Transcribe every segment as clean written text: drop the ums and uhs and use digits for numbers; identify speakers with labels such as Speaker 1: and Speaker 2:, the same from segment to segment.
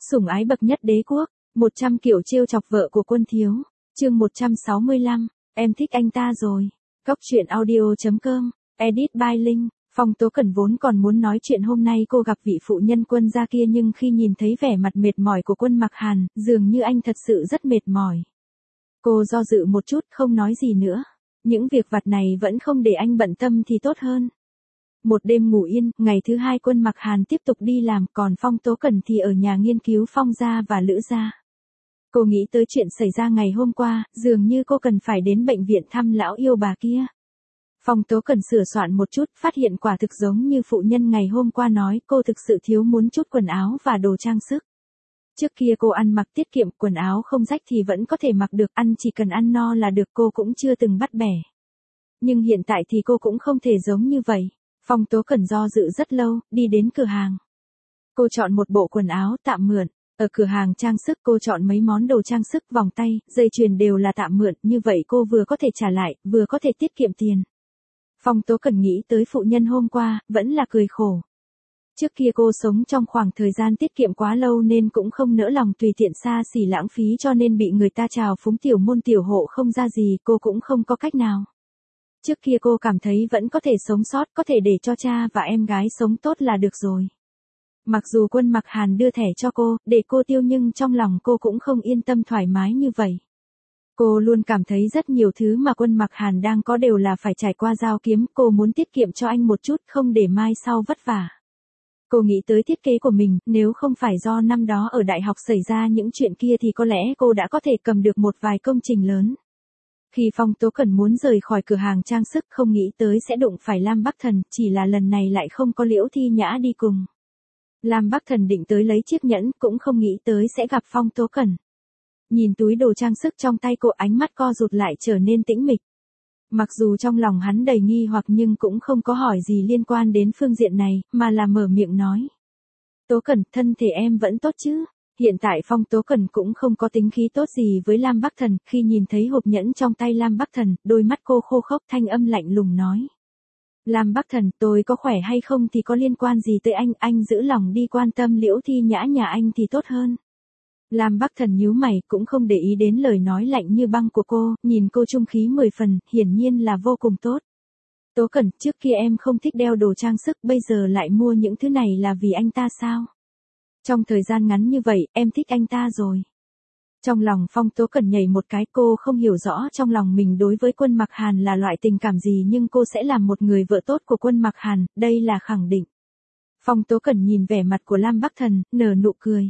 Speaker 1: Sủng ái bậc nhất đế quốc, 100 kiểu trêu chọc vợ của Quân Thiếu, chương 165, em thích anh ta rồi. Góc truyện audio.com, edit by Linh. Phong Tố Cẩn vốn còn muốn nói chuyện hôm nay cô gặp vị phụ nhân Quân gia kia, nhưng khi nhìn thấy vẻ mặt mệt mỏi của Quân Mặc Hàn, dường như anh thật sự rất mệt mỏi. Cô do dự một chút không nói gì nữa. Những việc vặt này vẫn không để anh bận tâm thì tốt hơn. Một đêm ngủ yên, ngày thứ hai Quân Mặc Hàn tiếp tục đi làm, còn Phong Tố Cẩn thì ở nhà nghiên cứu Phong gia và Lữ gia. Cô nghĩ tới chuyện xảy ra ngày hôm qua, dường như cô cần phải đến bệnh viện thăm lão yêu bà kia. Phong Tố Cẩn sửa soạn một chút, phát hiện quả thực giống như phụ nhân ngày hôm qua nói, cô thực sự thiếu muốn chút quần áo và đồ trang sức. Trước kia cô ăn mặc tiết kiệm, quần áo không rách thì vẫn có thể mặc được, ăn chỉ cần ăn no là được, cô cũng chưa từng bắt bẻ. Nhưng hiện tại thì cô cũng không thể giống như vậy. Phong Tố Cẩn do dự rất lâu, đi đến cửa hàng. Cô chọn một bộ quần áo tạm mượn. Ở cửa hàng trang sức cô chọn mấy món đồ trang sức, vòng tay, dây chuyền đều là tạm mượn, như vậy cô vừa có thể trả lại, vừa có thể tiết kiệm tiền. Phong Tố Cẩn nghĩ tới phụ nhân hôm qua, vẫn là cười khổ. Trước kia cô sống trong khoảng thời gian tiết kiệm quá lâu nên cũng không nỡ lòng tùy tiện xa xỉ lãng phí, cho nên bị người ta trào phúng tiểu môn tiểu hộ không ra gì, cô cũng không có cách nào. Trước kia cô cảm thấy vẫn có thể sống sót, có thể để cho cha và em gái sống tốt là được rồi. Mặc dù Quân Mặc Hàn đưa thẻ cho cô, để cô tiêu, nhưng trong lòng cô cũng không yên tâm thoải mái như vậy. Cô luôn cảm thấy rất nhiều thứ mà Quân Mặc Hàn đang có đều là phải trải qua dao kiếm, cô muốn tiết kiệm cho anh một chút, không để mai sau vất vả. Cô nghĩ tới thiết kế của mình, nếu không phải do năm đó ở đại học xảy ra những chuyện kia thì có lẽ cô đã có thể cầm được một vài công trình lớn. Khi Phong Tố Cẩn muốn rời khỏi cửa hàng trang sức, không nghĩ tới sẽ đụng phải Lam Bắc Thần, chỉ là lần này lại không có Liễu Thi Nhã đi cùng. Lam Bắc Thần định tới lấy chiếc nhẫn, cũng không nghĩ tới sẽ gặp Phong Tố Cẩn. Nhìn túi đồ trang sức trong tay cô, ánh mắt co rụt lại trở nên tĩnh mịch. Mặc dù trong lòng hắn đầy nghi hoặc nhưng cũng không có hỏi gì liên quan đến phương diện này, mà là mở miệng nói. Tố Cẩn, thân thể em vẫn tốt chứ? Hiện tại Phong Tố Cẩn cũng không có tính khí tốt gì với Lam Bắc Thần, khi nhìn thấy hộp nhẫn trong tay Lam Bắc Thần, đôi mắt cô khô khốc, thanh âm lạnh lùng nói. Lam Bắc Thần, tôi có khỏe hay không thì có liên quan gì tới anh giữ lòng đi quan tâm Liễu Thi Nhã nhà anh thì tốt hơn. Lam Bắc Thần nhíu mày, cũng không để ý đến lời nói lạnh như băng của cô, nhìn cô trung khí 10 phần, hiển nhiên là vô cùng tốt. Tố Cẩn, trước kia em không thích đeo đồ trang sức, bây giờ lại mua những thứ này là vì anh ta sao? Trong thời gian ngắn như vậy, em thích anh ta rồi. Trong lòng Phong Tố Cẩn nhảy một cái, cô không hiểu rõ trong lòng mình đối với Quân Mặc Hàn là loại tình cảm gì, nhưng cô sẽ làm một người vợ tốt của Quân Mặc Hàn, đây là khẳng định. Phong Tố Cẩn nhìn vẻ mặt của Lam Bắc Thần, nở nụ cười.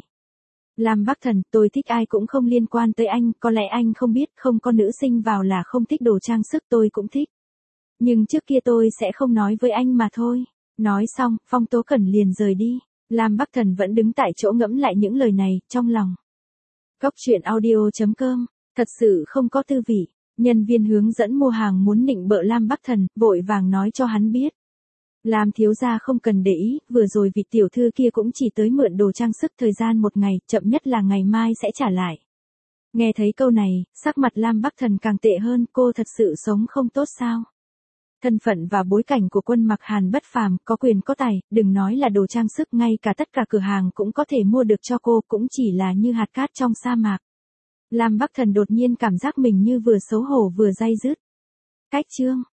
Speaker 1: Lam Bắc Thần, tôi thích ai cũng không liên quan tới anh, có lẽ anh không biết, không có nữ sinh vào là không thích đồ trang sức, tôi cũng thích. Nhưng trước kia tôi sẽ không nói với anh mà thôi. Nói xong, Phong Tố Cẩn liền rời đi. Lam Bắc Thần vẫn đứng tại chỗ ngẫm lại những lời này, trong lòng. Góc truyện audio.com, thật sự không có tư vị. Nhân viên hướng dẫn mua hàng muốn nịnh bợ Lam Bắc Thần, vội vàng nói cho hắn biết. Lam thiếu gia không cần để ý, vừa rồi vị tiểu thư kia cũng chỉ tới mượn đồ trang sức thời gian một ngày, chậm nhất là ngày mai sẽ trả lại. Nghe thấy câu này, sắc mặt Lam Bắc Thần càng tệ hơn, cô thật sự sống không tốt sao? Thân phận và bối cảnh của Quân Mặc Hàn bất phàm, có quyền có tài, đừng nói là đồ trang sức, ngay cả tất cả cửa hàng cũng có thể mua được cho cô, cũng chỉ là như hạt cát trong sa mạc. Lam Bắc Thần đột nhiên cảm giác mình như vừa xấu hổ vừa day dứt. Cách chương